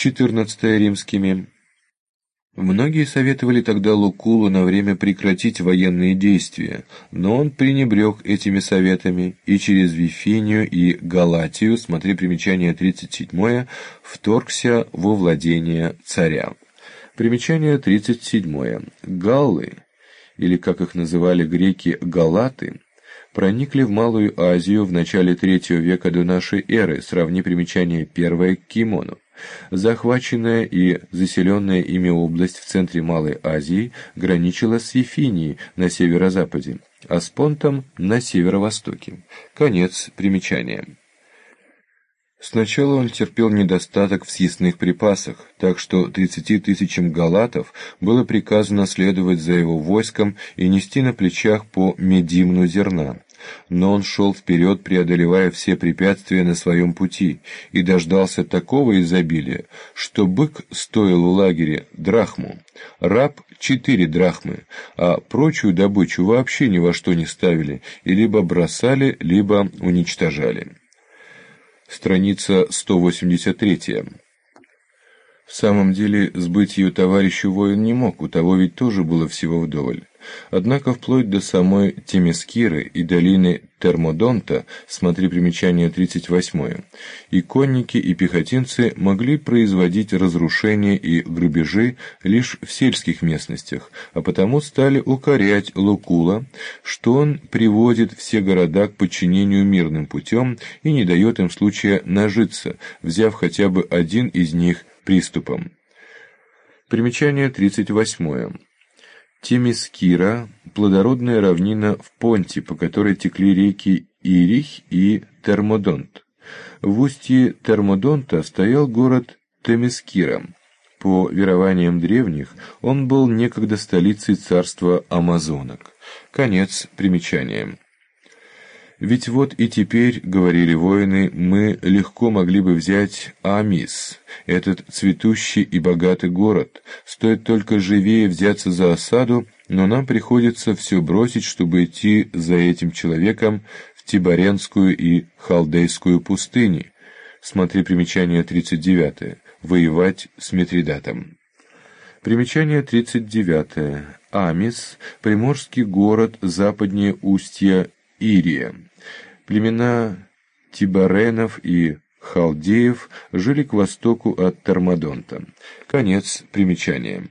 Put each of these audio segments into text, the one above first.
14 римскими. Многие советовали тогда Лукулу на время прекратить военные действия, но он пренебрег этими советами и через Вифинию и Галатию, смотри примечание 37, вторгся во владение царя. Примечание 37. Галлы, или как их называли греки галаты, проникли в Малую Азию в начале III века до нашей эры, сравни примечание 1 к Кимону. Захваченная и заселенная ими область в центре Малой Азии граничила с Вифинией на северо-западе, а с Понтом на северо-востоке. Конец примечания. Сначала он терпел недостаток в съестных припасах, так что 30 тысячам галатов было приказано следовать за его войском и нести на плечах по медимну зерна. Но он шел вперед, преодолевая все препятствия на своем пути, и дождался такого изобилия, что бык стоил в лагере драхму, раб 4 драхмы, а прочую добычу вообще ни во что не ставили и либо бросали, либо уничтожали. Страница 183. В самом деле, сбыть ее товарищу воин не мог, у того ведь тоже было всего вдоволь. Однако вплоть до самой Темескиры и долины Термодонта, смотри примечание 38, и конники, и пехотинцы могли производить разрушения и грабежи лишь в сельских местностях, а потому стали укорять Лукула, что он приводит все города к подчинению мирным путем и не дает им случая нажиться, взяв хотя бы один из них приступом. Примечание 38. Темескира – плодородная равнина в Понте, по которой текли реки Ирих и Термодонт. В устье Термодонта стоял город Темескира. По верованиям древних, он был некогда столицей царства Амазонок. Конец примечания. «Ведь вот и теперь, — говорили воины, — мы легко могли бы взять Амис, этот цветущий и богатый город. Стоит только живее взяться за осаду, но нам приходится все бросить, чтобы идти за этим человеком в Тибаренскую и Халдейскую пустыни». Смотри примечание 39. Воевать с Митридатом. Примечание 39. Амис – приморский город западнее устья Ирия. Племена Тибаренов и Халдеев жили к востоку от Термодонта. Конец примечания.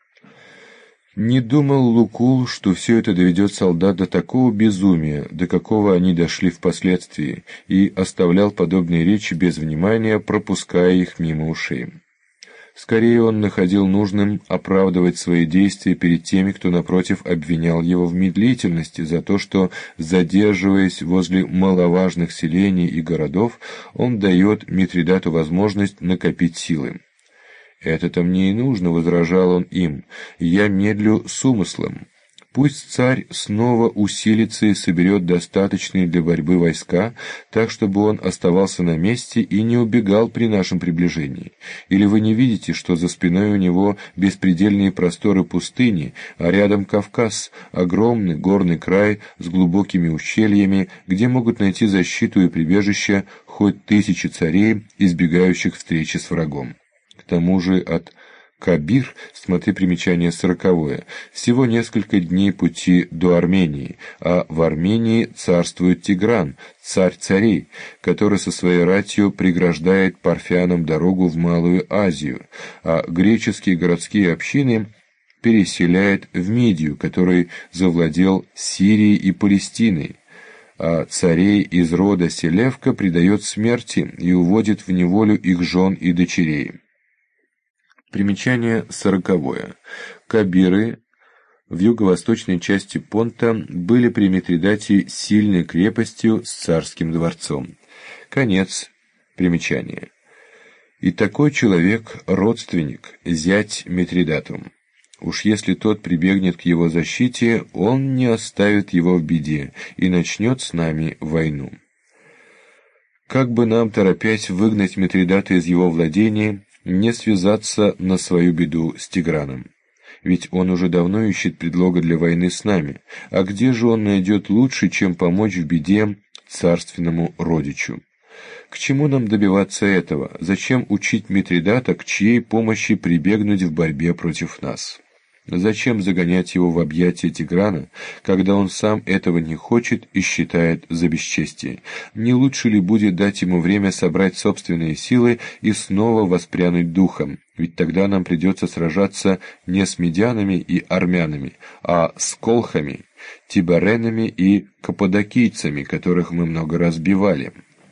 Не думал Лукул, что все это доведет солдат до такого безумия, до какого они дошли впоследствии, и оставлял подобные речи без внимания, пропуская их мимо ушей. Скорее он находил нужным оправдывать свои действия перед теми, кто, напротив, обвинял его в медлительности за то, что, задерживаясь возле маловажных селений и городов, он дает Митридату возможность накопить силы. «Это-то мне и нужно», — возражал он им, — «я медлю с умыслом. Пусть царь снова усилится и соберет достаточные для борьбы войска, так, чтобы он оставался на месте и не убегал при нашем приближении. Или вы не видите, что за спиной у него беспредельные просторы пустыни, а рядом Кавказ, огромный горный край с глубокими ущельями, где могут найти защиту и прибежище хоть тысячи царей, избегающих встречи с врагом? К тому же от Кабир, смотри примечание 40, всего несколько дней пути до Армении, а в Армении царствует Тигран, царь царей, который со своей ратью преграждает парфянам дорогу в Малую Азию, а греческие городские общины переселяет в Мидию, который завладел Сирией и Палестиной, а царей из рода Селевка предает смерти и уводит в неволю их жен и дочерей. Примечание 40. Кабиры в юго-восточной части Понта были при Митридате сильной крепостью с царским дворцом. Конец примечания. И такой человек – родственник, зять Митридату. Уж если тот прибегнет к его защите, он не оставит его в беде и начнет с нами войну. Как бы нам, торопясь выгнать Митридата из его владения, не связаться на свою беду с Тиграном? Ведь он уже давно ищет предлога для войны с нами, а где же он найдет лучше, чем помочь в беде царственному родичу? К чему нам добиваться этого? Зачем учить Митридата, к чьей помощи прибегнуть в борьбе против нас? Зачем загонять его в объятия Тиграна, когда он сам этого не хочет и считает за бесчестие? Не лучше ли будет дать ему время собрать собственные силы и снова воспрянуть духом? Ведь тогда нам придется сражаться не с медянами и армянами, а с колхами, тибаренами и каппадокийцами, которых мы много раз бивали.